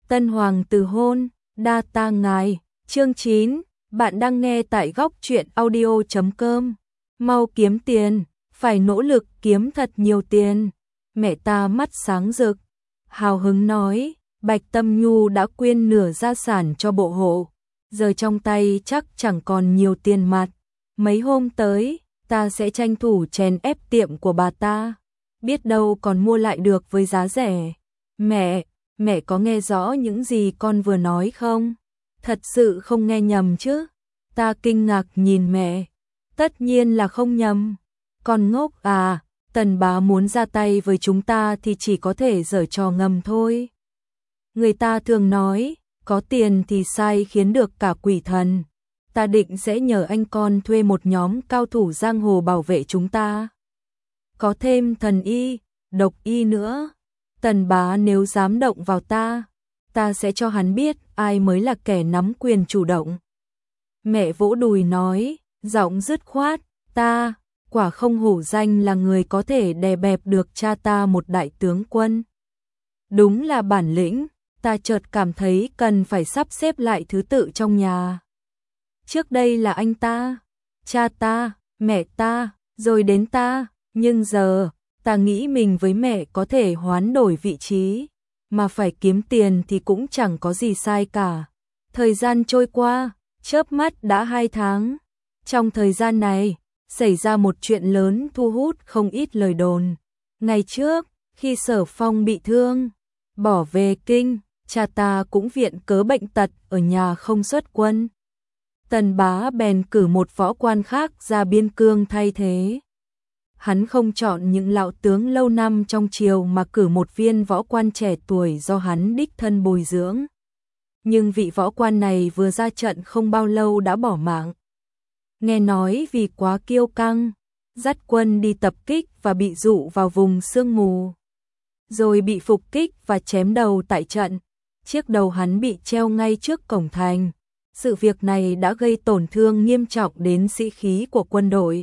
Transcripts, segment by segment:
Tân hoàng từ hôn, đa ta ngài. Chương 9, bạn đang nghe tại góc truyện audio.com. Mau kiếm tiền, phải nỗ lực kiếm thật nhiều tiền. Mẹ ta mắt sáng rực, hào hứng nói, Bạch Tâm Nhu đã quyên nửa gia sản cho bộ hộ, giờ trong tay chắc chẳng còn nhiều tiền mặt. Mấy hôm tới, ta sẽ tranh thủ chèn ép tiệm của bà ta, biết đâu còn mua lại được với giá rẻ. Mẹ có nghe rõ những gì con vừa nói không? Thật sự không nghe nhầm chứ? Ta kinh ngạc nhìn mẹ. Tất nhiên là không nhầm. Con ngốc à, Tần bá muốn ra tay với chúng ta thì chỉ có thể giở trò ngầm thôi. Người ta thường nói, có tiền thì sai khiến được cả quỷ thần. Ta định sẽ nhờ anh con thuê một nhóm cao thủ giang hồ bảo vệ chúng ta. Có thêm thần y, độc y nữa. Tần bá nếu dám động vào ta sẽ cho hắn biết ai mới là kẻ nắm quyền chủ động. Mẹ vỗ đùi nói, giọng dứt khoát, ta, quả không hổ danh là người có thể đè bẹp được cha ta một đại tướng quân. Đúng là bản lĩnh, ta chợt cảm thấy cần phải sắp xếp lại thứ tự trong nhà. Trước đây là anh ta, cha ta, mẹ ta, rồi đến ta, nhưng giờ, ta nghĩ mình với mẹ có thể hoán đổi vị trí, mà phải kiếm tiền thì cũng chẳng có gì sai cả. Thời gian trôi qua, chớp mắt đã 2 tháng. Trong thời gian này, xảy ra một chuyện lớn thu hút không ít lời đồn. Ngày trước, khi Sở Phong bị thương, bỏ về kinh, cha ta cũng viện cớ bệnh tật ở nhà không xuất quân. Tần bá bèn cử một võ quan khác ra biên cương thay thế. Hắn không chọn những lão tướng lâu năm trong triều mà cử một viên võ quan trẻ tuổi do hắn đích thân bồi dưỡng. Nhưng vị võ quan này vừa ra trận không bao lâu đã bỏ mạng. Nghe nói vì quá kiêu căng, dắt quân đi tập kích và bị dụ vào vùng sương mù. Rồi bị phục kích và chém đầu tại trận. Chiếc đầu hắn bị treo ngay trước cổng thành. Sự việc này đã gây tổn thương nghiêm trọng đến sĩ khí của quân đội.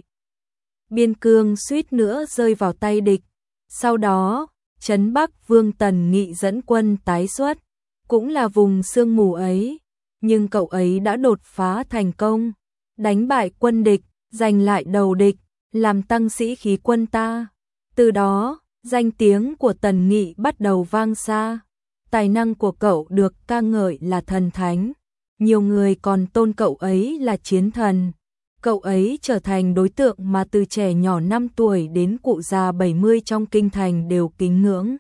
Biên cương suýt nữa rơi vào tay địch. Sau đó, trấn Bắc Vương Tần Nghị dẫn quân tái xuất, cũng là vùng sương mù ấy, nhưng cậu ấy đã đột phá thành công, đánh bại quân địch, giành lại đầu địch, làm tăng sĩ khí quân ta. Từ đó, danh tiếng của Tần Nghị bắt đầu vang xa. Tài năng của cậu được ca ngợi là thần thánh, nhiều người còn tôn cậu ấy là chiến thần. Cậu ấy trở thành đối tượng mà từ trẻ nhỏ 5 tuổi đến cụ già 70 trong kinh thành đều kính ngưỡng.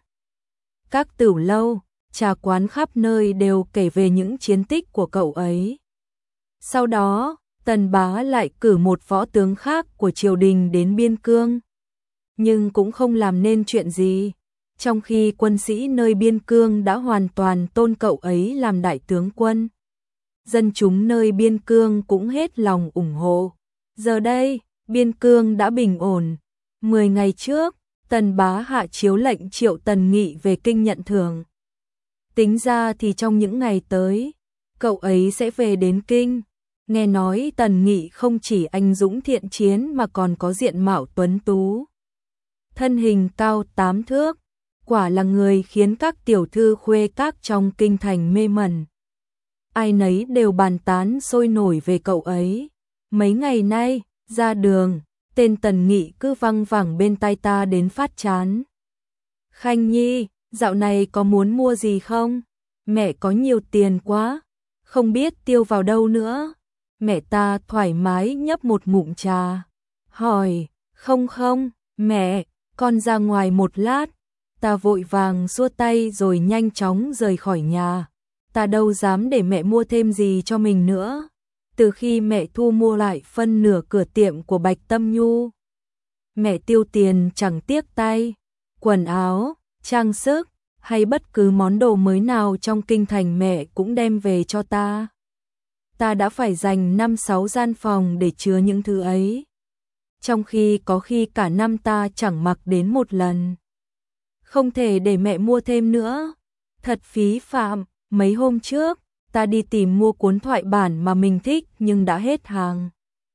Các tửu lâu, trà quán khắp nơi đều kể về những chiến tích của cậu ấy. Sau đó, Tần bá lại cử một võ tướng khác của triều đình đến biên cương. Nhưng cũng không làm nên chuyện gì, trong khi quân sĩ nơi biên cương đã hoàn toàn tôn cậu ấy làm đại tướng quân. Dân chúng nơi biên cương cũng hết lòng ủng hộ. Giờ đây, biên cương đã bình ổn. 10 ngày trước, Tần bá hạ chiếu lệnh triệu Tần Nghị về kinh nhận thưởng. Tính ra thì trong những ngày tới, cậu ấy sẽ về đến kinh. Nghe nói Tần Nghị không chỉ anh dũng thiện chiến mà còn có diện mạo tuấn tú. Thân hình cao 8 thước, quả là người khiến các tiểu thư khuê các trong kinh thành mê mẩn. Ai nấy đều bàn tán sôi nổi về cậu ấy. Mấy ngày nay, ra đường, tên Tần Nghị cứ văng vẳng bên tai ta đến phát chán. Khanh Nhi, dạo này có muốn mua gì không? Mẹ có nhiều tiền quá, không biết tiêu vào đâu nữa. Mẹ ta thoải mái nhấp một ngụm trà. Hỏi, không, mẹ, con ra ngoài một lát. Ta vội vàng xua tay rồi nhanh chóng rời khỏi nhà. Ta đâu dám để mẹ mua thêm gì cho mình nữa. Từ khi mẹ thu mua lại phân nửa cửa tiệm của Bạch Tâm Nhu, mẹ tiêu tiền chẳng tiếc tay. Quần áo, trang sức hay bất cứ món đồ mới nào trong kinh thành mẹ cũng đem về cho ta. Ta đã phải dành 5-6 gian phòng để chứa những thứ ấy. Trong khi có khi cả năm ta chẳng mặc đến một lần. Không thể để mẹ mua thêm nữa. Thật phí phạm. Mấy hôm trước, ta đi tìm mua cuốn thoại bản mà mình thích nhưng đã hết hàng.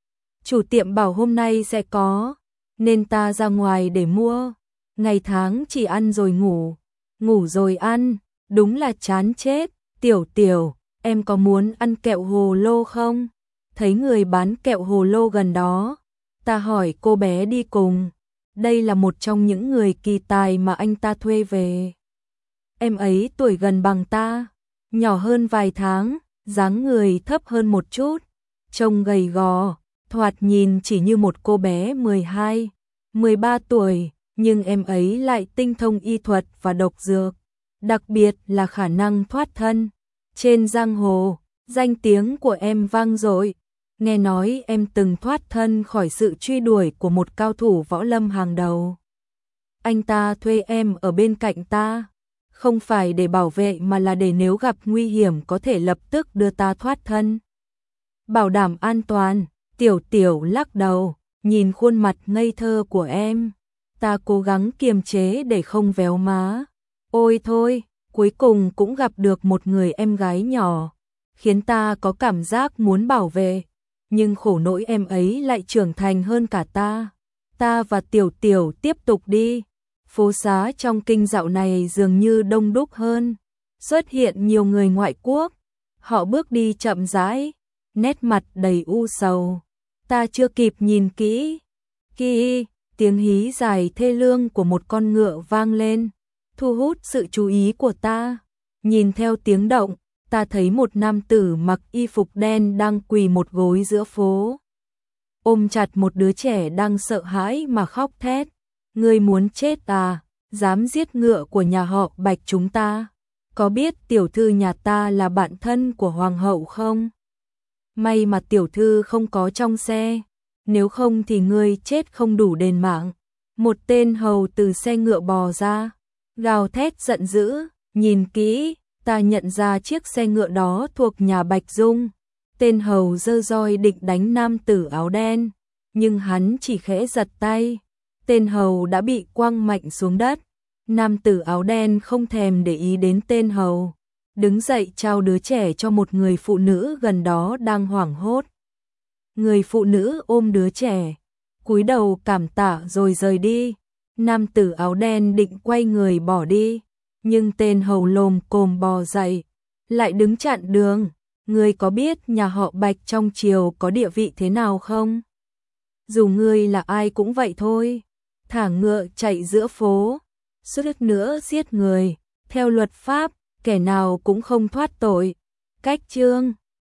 Chủ tiệm bảo hôm nay sẽ có, nên ta ra ngoài để mua. Ngày tháng chỉ ăn rồi ngủ, ngủ rồi ăn, đúng là chán chết. Tiểu Tiểu, em có muốn ăn kẹo hồ lô không? Thấy người bán kẹo hồ lô gần đó, ta hỏi cô bé đi cùng. Đây là một trong những người kỳ tài mà anh ta thuê về. Em ấy tuổi gần bằng ta, nhỏ hơn vài tháng, dáng người thấp hơn một chút, trông gầy gò, thoạt nhìn chỉ như một cô bé 12, 13 tuổi, nhưng em ấy lại tinh thông y thuật và độc dược, đặc biệt là khả năng thoát thân. Trên giang hồ, danh tiếng của em vang dội. Nghe nói em từng thoát thân khỏi sự truy đuổi của một cao thủ võ lâm hàng đầu. Anh ta thuê em ở bên cạnh ta, không phải để bảo vệ mà là để nếu gặp nguy hiểm có thể lập tức đưa ta thoát thân. Bảo đảm an toàn. Tiểu Tiểu lắc đầu, nhìn khuôn mặt ngây thơ của em. Ta cố gắng kiềm chế để không véo má. Ôi thôi, cuối cùng cũng gặp được một người em gái nhỏ, khiến ta có cảm giác muốn bảo vệ. Nhưng khổ nỗi em ấy lại trưởng thành hơn cả ta. Ta và Tiểu Tiểu tiếp tục đi. Phố xá trong kinh dạo này dường như đông đúc hơn. Xuất hiện nhiều người ngoại quốc. Họ bước đi chậm rãi, nét mặt đầy u sầu. Ta chưa kịp nhìn kỹ. Tiếng hí dài thê lương của một con ngựa vang lên, thu hút sự chú ý của ta. Nhìn theo tiếng động, ta thấy một nam tử mặc y phục đen đang quỳ một gối giữa phố, ôm chặt một đứa trẻ đang sợ hãi mà khóc thét. Ngươi muốn chết à? Dám giết ngựa của nhà họ Bạch chúng ta? Có biết tiểu thư nhà ta là bạn thân của hoàng hậu không? May mà tiểu thư không có trong xe, nếu không thì ngươi chết không đủ đền mạng. Một tên hầu từ xe ngựa bò ra, gào thét giận dữ. Nhìn kỹ, ta nhận ra chiếc xe ngựa đó thuộc nhà Bạch Dung. Tên hầu giơ roi định đánh nam tử áo đen, nhưng hắn chỉ khẽ giật tay. Tên hầu đã bị quăng mạnh xuống đất. Nam tử áo đen không thèm để ý đến tên hầu, đứng dậy trao đứa trẻ cho một người phụ nữ gần đó đang hoảng hốt. Người phụ nữ ôm đứa trẻ, cúi đầu cảm tạ rồi rời đi. Nam tử áo đen định quay người bỏ đi, nhưng tên hầu lồm cồm bò dậy, lại đứng chặn đường. Ngươi có biết nhà họ Bạch trong triều có địa vị thế nào không? Dù ngươi là ai cũng vậy thôi. Thả ngựa chạy giữa phố, suýt nữa giết người. Theo luật pháp, kẻ nào cũng không thoát tội. Cách chương